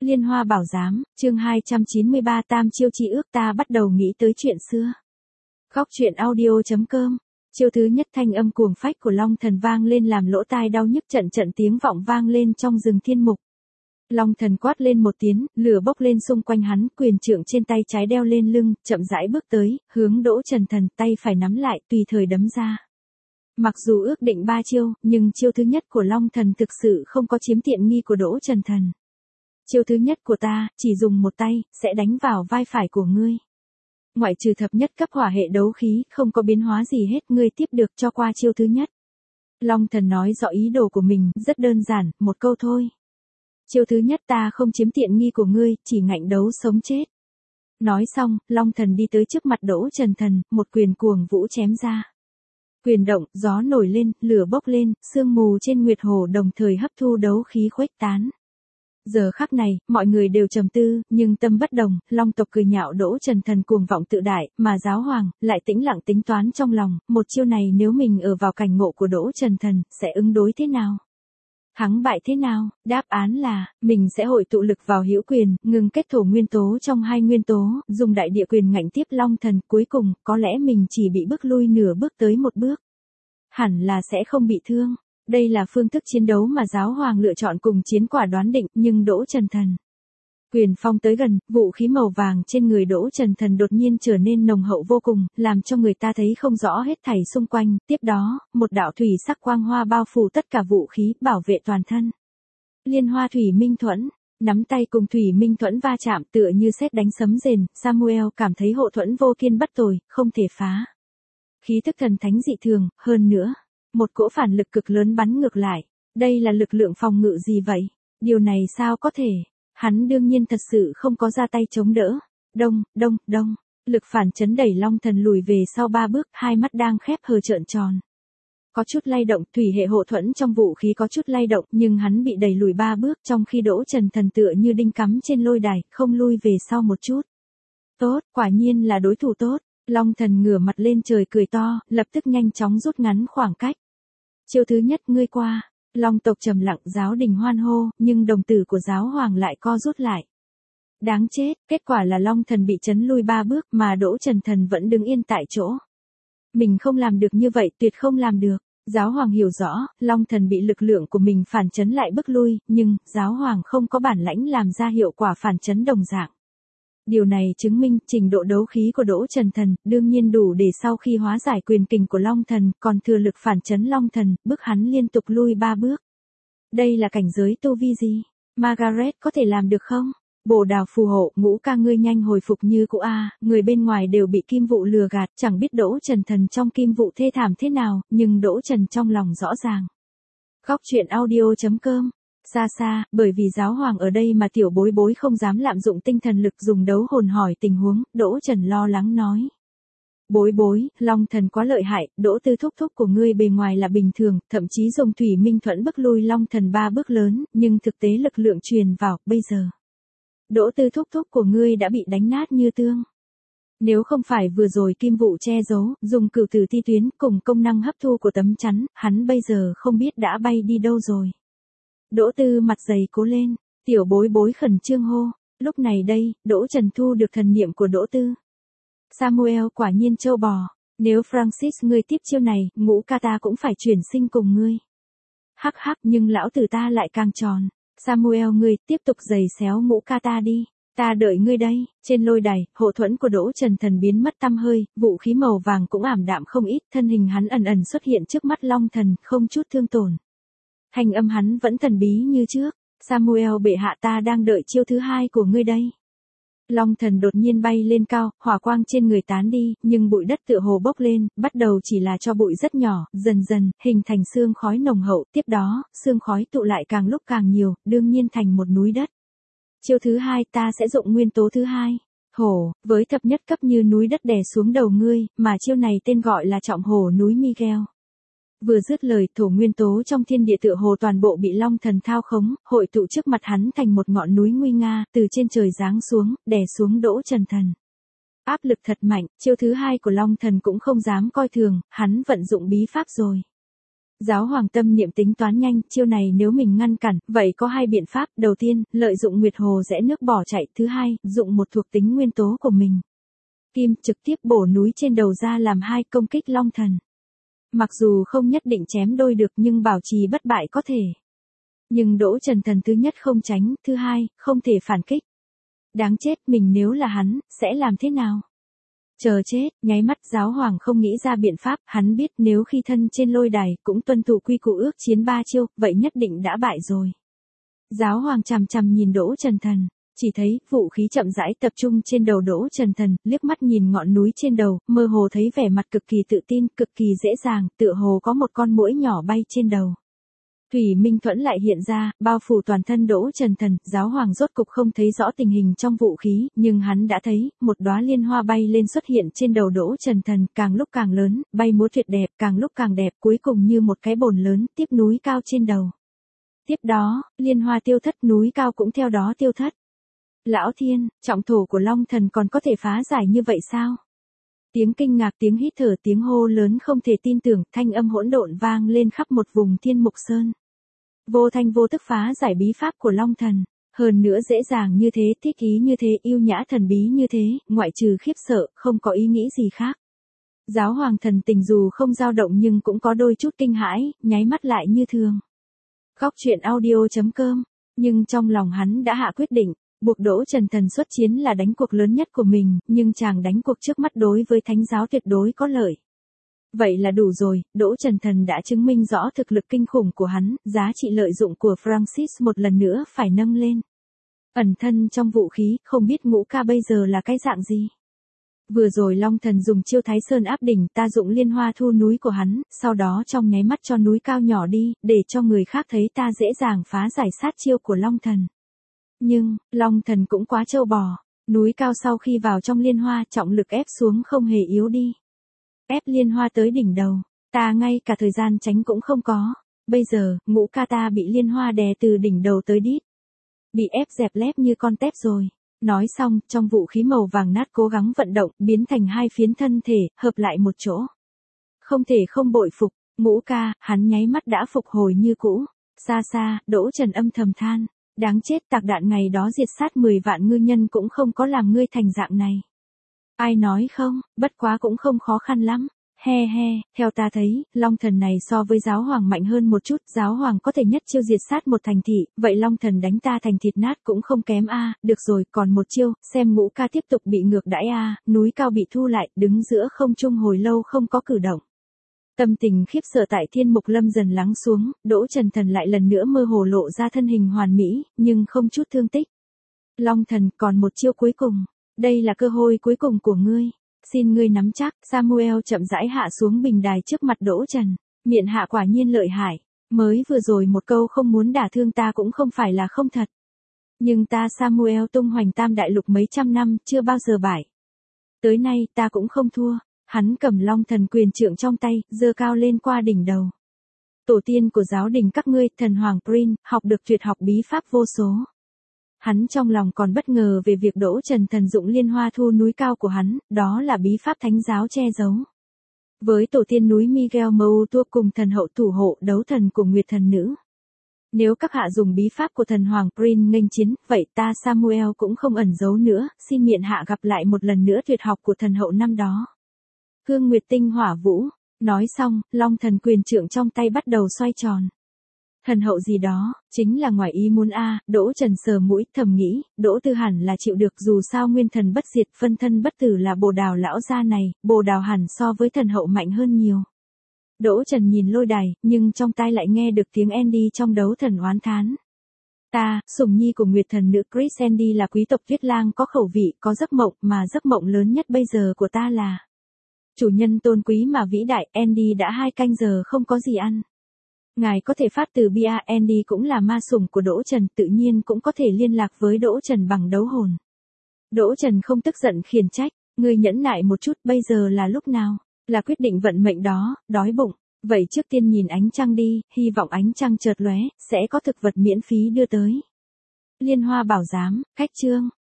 Liên Hoa Bảo Giám, chương 293 Tam chiêu chi ước ta bắt đầu nghĩ tới chuyện xưa. Góc truyện audio.com. Chiêu thứ nhất thanh âm cuồng phách của Long Thần vang lên làm lỗ tai đau nhức trận trận tiếng vọng vang lên trong rừng thiên mục. Long Thần quát lên một tiếng, lửa bốc lên xung quanh hắn, quyền trượng trên tay trái đeo lên lưng, chậm rãi bước tới, hướng Đỗ Trần Thần, tay phải nắm lại, tùy thời đấm ra. Mặc dù ước định 3 chiêu, nhưng chiêu thứ nhất của Long Thần thực sự không có chiếm tiện nghi của Đỗ Trần Thần. Chiêu thứ nhất của ta, chỉ dùng một tay, sẽ đánh vào vai phải của ngươi. Ngoại trừ thập nhất cấp hỏa hệ đấu khí, không có biến hóa gì hết, ngươi tiếp được cho qua chiêu thứ nhất. Long Thần nói rõ ý đồ của mình, rất đơn giản, một câu thôi. Chiêu thứ nhất ta không chiếm tiện nghi của ngươi, chỉ ngạnh đấu sống chết. Nói xong, Long Thần đi tới trước mặt Đỗ Trần Thần, một quyền cuồng vũ chém ra. Quyền động, gió nổi lên, lửa bốc lên, sương mù trên Nguyệt Hồ đồng thời hấp thu đấu khí khuếch tán. Giờ khắc này, mọi người đều trầm tư, nhưng tâm bất đồng, Long tộc cười nhạo Đỗ Trần Thần cuồng vọng tự đại, mà giáo hoàng, lại tĩnh lặng tính toán trong lòng, một chiêu này nếu mình ở vào cảnh ngộ của Đỗ Trần Thần, sẽ ứng đối thế nào? Thắng bại thế nào? Đáp án là, mình sẽ hội tụ lực vào hữu quyền, ngừng kết thổ nguyên tố trong hai nguyên tố, dùng đại địa quyền ngạnh tiếp Long Thần, cuối cùng, có lẽ mình chỉ bị bước lui nửa bước tới một bước. Hẳn là sẽ không bị thương. Đây là phương thức chiến đấu mà giáo hoàng lựa chọn cùng chiến quả đoán định, nhưng Đỗ Trần Thần. Quyền phong tới gần, vũ khí màu vàng trên người Đỗ Trần Thần đột nhiên trở nên nồng hậu vô cùng, làm cho người ta thấy không rõ hết thảy xung quanh, tiếp đó, một đạo thủy sắc quang hoa bao phủ tất cả vũ khí, bảo vệ toàn thân. Liên Hoa Thủy Minh Thuẫn, nắm tay cùng Thủy Minh Thuẫn va chạm tựa như sét đánh sấm rền, Samuel cảm thấy hộ thuẫn vô kiên bất tồi, không thể phá. Khí tức thần thánh dị thường, hơn nữa. Một cỗ phản lực cực lớn bắn ngược lại. Đây là lực lượng phòng ngự gì vậy? Điều này sao có thể? Hắn đương nhiên thật sự không có ra tay chống đỡ. Đông, đông, đông. Lực phản chấn đẩy Long Thần lùi về sau 3 bước, hai mắt đang khép hờ trợn tròn. Có chút lay động, thủy hệ hộ thuẫn trong vũ khí có chút lay động, nhưng hắn bị đẩy lùi 3 bước, trong khi Đỗ Trần Thần tựa như đinh cắm trên lôi đài, không lui về sau một chút. Tốt, quả nhiên là đối thủ tốt. Long Thần ngửa mặt lên trời cười to, lập tức nhanh chóng rút ngắn khoảng cách. Chiêu thứ nhất ngươi qua. Long tộc trầm lặng, giáo đình hoan hô, nhưng đồng tử của giáo hoàng lại co rút lại. Đáng chết, kết quả là Long Thần bị chấn lui 3 bước mà Đỗ Trần Thần vẫn đứng yên tại chỗ. Mình không làm được như vậy, tuyệt không làm được. Giáo hoàng hiểu rõ, Long Thần bị lực lượng của mình phản chấn lại bức lui, nhưng giáo hoàng không có bản lãnh làm ra hiệu quả phản chấn đồng dạng. Điều này chứng minh trình độ đấu khí của Đỗ Trần Thần đương nhiên đủ để sau khi hóa giải quyền kình của Long Thần còn thừa lực phản chấn Long Thần, bức hắn liên tục lui 3 bước. Đây là cảnh giới tu vi gì? Margaret có thể làm được không? Bồ đào phù hộ, Ngũ ca ngươi nhanh hồi phục như cũ a, người bên ngoài đều bị kim vụ lừa gạt, chẳng biết Đỗ Trần Thần trong kim vụ thê thảm thế nào, nhưng Đỗ Trần trong lòng rõ ràng. Góc truyện audio.com. Xa xa, bởi vì giáo hoàng ở đây mà tiểu bối bối không dám lạm dụng tinh thần lực dùng đấu hồn hỏi tình huống, Đỗ Trần lo lắng nói. Bối bối, Long Thần quá lợi hại, Đỗ Tư thúc thúc của ngươi bề ngoài là bình thường, thậm chí dùng Thủy Minh Thuẫn bức lui Long Thần 3 bước lớn, nhưng thực tế lực lượng truyền vào, bây giờ. Đỗ Tư thúc thúc của ngươi đã bị đánh nát như tương. Nếu không phải vừa rồi kim vụ che giấu, dùng cửu tử ti tuyến cùng công năng hấp thu của tấm chắn, hắn bây giờ không biết đã bay đi đâu rồi. Đỗ Tư mặt dày cố lên, tiểu bối bối khẩn trương hô, lúc này đây, Đỗ Trần thu được thần niệm của Đỗ Tư. Samuel quả nhiên trâu bò, nếu Francis ngươi tiếp chiêu này, Ngũ ca ta cũng phải chuyển sinh cùng ngươi. Hắc hắc nhưng lão tử ta lại càng tròn, Samuel ngươi tiếp tục giày xéo Ngũ ca ta đi, ta đợi ngươi đây. Trên lôi đài, hộ thuẫn của Đỗ Trần Thần biến mất tăm hơi, vũ khí màu vàng cũng ảm đạm không ít, thân hình hắn ẩn ẩn xuất hiện trước mắt Long Thần, không chút thương tổn. Thanh âm hắn vẫn thần bí như trước, Samuel bệ hạ ta đang đợi chiêu thứ hai của ngươi đây. Long Thần đột nhiên bay lên cao, hỏa quang trên người tán đi, nhưng bụi đất tựa hồ bốc lên, bắt đầu chỉ là cho bụi rất nhỏ, dần dần, hình thành sương khói nồng hậu, tiếp đó, sương khói tụ lại càng lúc càng nhiều, đương nhiên thành một núi đất. Chiêu thứ hai ta sẽ dụng nguyên tố thứ hai. Hổ, với thập nhất cấp như núi đất đè xuống đầu ngươi, mà chiêu này tên gọi là trọng hổ núi Miguel. Vừa dứt lời, thổ nguyên tố trong thiên địa tựa hồ toàn bộ bị Long Thần thao khống, hội tụ trước mặt hắn thành một ngọn núi nguy nga, từ trên trời giáng xuống, đè xuống Đỗ Trần Thần. Áp lực thật mạnh, chiêu thứ hai của Long Thần cũng không dám coi thường, hắn vận dụng bí pháp rồi. Giáo hoàng tâm niệm tính toán nhanh, chiêu này nếu mình ngăn cản, vậy có hai biện pháp, đầu tiên, lợi dụng Nguyệt Hồ rẽ nước bỏ chạy, thứ hai, dụng một thuộc tính nguyên tố của mình. Kim trực tiếp bổ núi trên đầu ra làm hai công kích Long Thần. Mặc dù không nhất định chém đôi được nhưng bảo trì bất bại có thể. Nhưng Đỗ Trần Thần thứ nhất không tránh, thứ hai, không thể phản kích. Đáng chết, mình nếu là hắn, sẽ làm thế nào? Chờ chết, nháy mắt giáo hoàng không nghĩ ra biện pháp, hắn biết nếu khi thân trên lôi đài cũng tuân thủ quy củ ước chiến 3 chiêu, vậy nhất định đã bại rồi. Giáo hoàng chằm chằm nhìn Đỗ Trần Thần, chỉ thấy vũ khí chậm rãi tập trung trên đầu Đỗ Trần Thần, liếc mắt nhìn ngọn núi trên đầu, mơ hồ thấy vẻ mặt cực kỳ tự tin, cực kỳ dễ dàng, tựa hồ có một con muỗi nhỏ bay trên đầu. Thủy Minh Thuẫn lại hiện ra, bao phủ toàn thân Đỗ Trần Thần, giáo hoàng rốt cục không thấy rõ tình hình trong vũ khí, nhưng hắn đã thấy, một đóa liên hoa bay lên xuất hiện trên đầu Đỗ Trần Thần, càng lúc càng lớn, bay múa tuyệt đẹp, càng lúc càng đẹp, cuối cùng như một cái bồn lớn, tiếp núi cao trên đầu. Tiếp đó, liên hoa tiêu thất, núi cao cũng theo đó tiêu thất. Lão thiên, trọng thổ của Long Thần còn có thể phá giải như vậy sao? Tiếng kinh ngạc, tiếng hít thở, tiếng hô lớn không thể tin tưởng, thanh âm hỗn độn vang lên khắp một vùng Thiên Mục Sơn. Vô thanh vô tức phá giải bí pháp của Long Thần, hơn nữa dễ dàng như thế, thích ý như thế, yêu nhã thần bí như thế, ngoại trừ khiếp sợ, không có ý nghĩ gì khác. Giáo hoàng thần tình dù không dao động nhưng cũng có đôi chút kinh hãi, nháy mắt lại như thường. Góc truyện audio.com, nhưng trong lòng hắn đã hạ quyết định, buộc Đỗ Trần Thần xuất chiến là đánh cuộc lớn nhất của mình, nhưng chàng đánh cuộc trước mắt đối với thánh giáo tuyệt đối có lợi. Vậy là đủ rồi, Đỗ Trần Thần đã chứng minh rõ thực lực kinh khủng của hắn, giá trị lợi dụng của Francis một lần nữa phải nâng lên. Ẩn thân trong vũ khí, không biết Ngũ Ca bây giờ là cái dạng gì. Vừa rồi Long Thần dùng chiêu Thái Sơn áp đỉnh, ta dụng liên hoa thu núi của hắn, sau đó trong nháy mắt cho núi cao nhỏ đi, để cho người khác thấy ta dễ dàng phá giải sát chiêu của Long Thần. Nhưng, Long Thần cũng quá trâu bò, núi cao sau khi vào trong liên hoa trọng lực ép xuống không hề yếu đi. Ép liên hoa tới đỉnh đầu, ta ngay cả thời gian tránh cũng không có. Bây giờ, Ngũ Ca ta bị liên hoa đè từ đỉnh đầu tới đít. Bị ép dẹp lép như con tép rồi. Nói xong, trong vũ khí màu vàng nát cố gắng vận động, biến thành hai phiến thân thể, hợp lại một chỗ. Không thể không bội phục, Ngũ Ca, hắn nháy mắt đã phục hồi như cũ. Xa xa, Đỗ Trần âm thầm than. Đáng chết, tạc đạn ngày đó diệt sát 10 vạn ngư nhân cũng không có làm ngươi thành dạng này. Ai nói không, bất quá cũng không khó khăn lắm. He he, theo ta thấy, Long Thần này so với giáo hoàng mạnh hơn một chút, giáo hoàng có thể nhất chiêu diệt sát một thành thị, vậy Long Thần đánh ta thành thịt nát cũng không kém a. Được rồi, còn một chiêu, xem Ngũ Ca tiếp tục bị ngược đãi a. Núi cao bị thu lại, đứng giữa không trung hồi lâu không có cử động. Tâm tình khiếp sợ tại Thiên Mục Lâm dần lắng xuống, Đỗ Trần Thần lại lần nữa mơ hồ lộ ra thân hình hoàn mỹ, nhưng không chút thương tích. Long Thần, còn một chiêu cuối cùng. Đây là cơ hội cuối cùng của ngươi. Xin ngươi nắm chắc. Samuel chậm rãi hạ xuống bình đài trước mặt Đỗ Trần. Miệng hạ quả nhiên lợi hại. Mới vừa rồi một câu không muốn đả thương ta cũng không phải là không thật. Nhưng ta Samuel tung hoành Tam Đại Lục mấy trăm năm, chưa bao giờ bại. Tới nay ta cũng không thua. Hắn cầm Long Thần quyền trượng trong tay, giơ cao lên qua đỉnh đầu. Tổ tiên của giáo đình các ngươi, thần hoàng Prin, học được tuyệt học bí pháp vô số. Hắn trong lòng còn bất ngờ về việc Đỗ Trần Thần dụng liên hoa thu núi cao của hắn, đó là bí pháp thánh giáo che giấu. Với tổ tiên núi Miguel Moutua cùng thần hậu thủ hộ đấu thần của Nguyệt Thần Nữ. Nếu các hạ dùng bí pháp của thần hoàng Prin nghênh chiến, vậy ta Samuel cũng không ẩn giấu nữa, xin miệng hạ gặp lại một lần nữa tuyệt học của thần hậu năm đó. Cương Nguyệt Tinh Hỏa Vũ, nói xong, Long Thần quyền trượng trong tay bắt đầu xoay tròn. Thần hậu gì đó, chính là ngoài ý muốn a. Đỗ Trần sờ mũi, thầm nghĩ, Đỗ Tư hẳn là chịu được, dù sao nguyên thần bất diệt, phân thân bất tử là Bồ Đào lão gia này, Bồ Đào hẳn so với thần hậu mạnh hơn nhiều. Đỗ Trần nhìn lôi đài, nhưng trong tai lại nghe được tiếng Andy trong đấu thần oán thán. Ta, sủng nhi của Nguyệt Thần Nữ Chris Andy là quý tộc Tuyết Lang có khẩu vị, có giấc mộng, mà giấc mộng lớn nhất bây giờ của ta là chủ nhân tôn quý mà vĩ đại. Andy đã 2 canh giờ không có gì ăn. Ngài có thể phát từ bia. Andy cũng là ma sủng của Đỗ Trần, tự nhiên cũng có thể liên lạc với Đỗ Trần bằng đấu hồn. Đỗ Trần không tức giận khiển trách, ngươi nhẫn nại một chút, bây giờ là lúc nào? Là quyết định vận mệnh đó, đói bụng. Vậy trước tiên nhìn ánh trăng đi, hy vọng ánh trăng chợt lóe, sẽ có thực vật miễn phí đưa tới. Liên Hoa Bảo Giám, khách chương.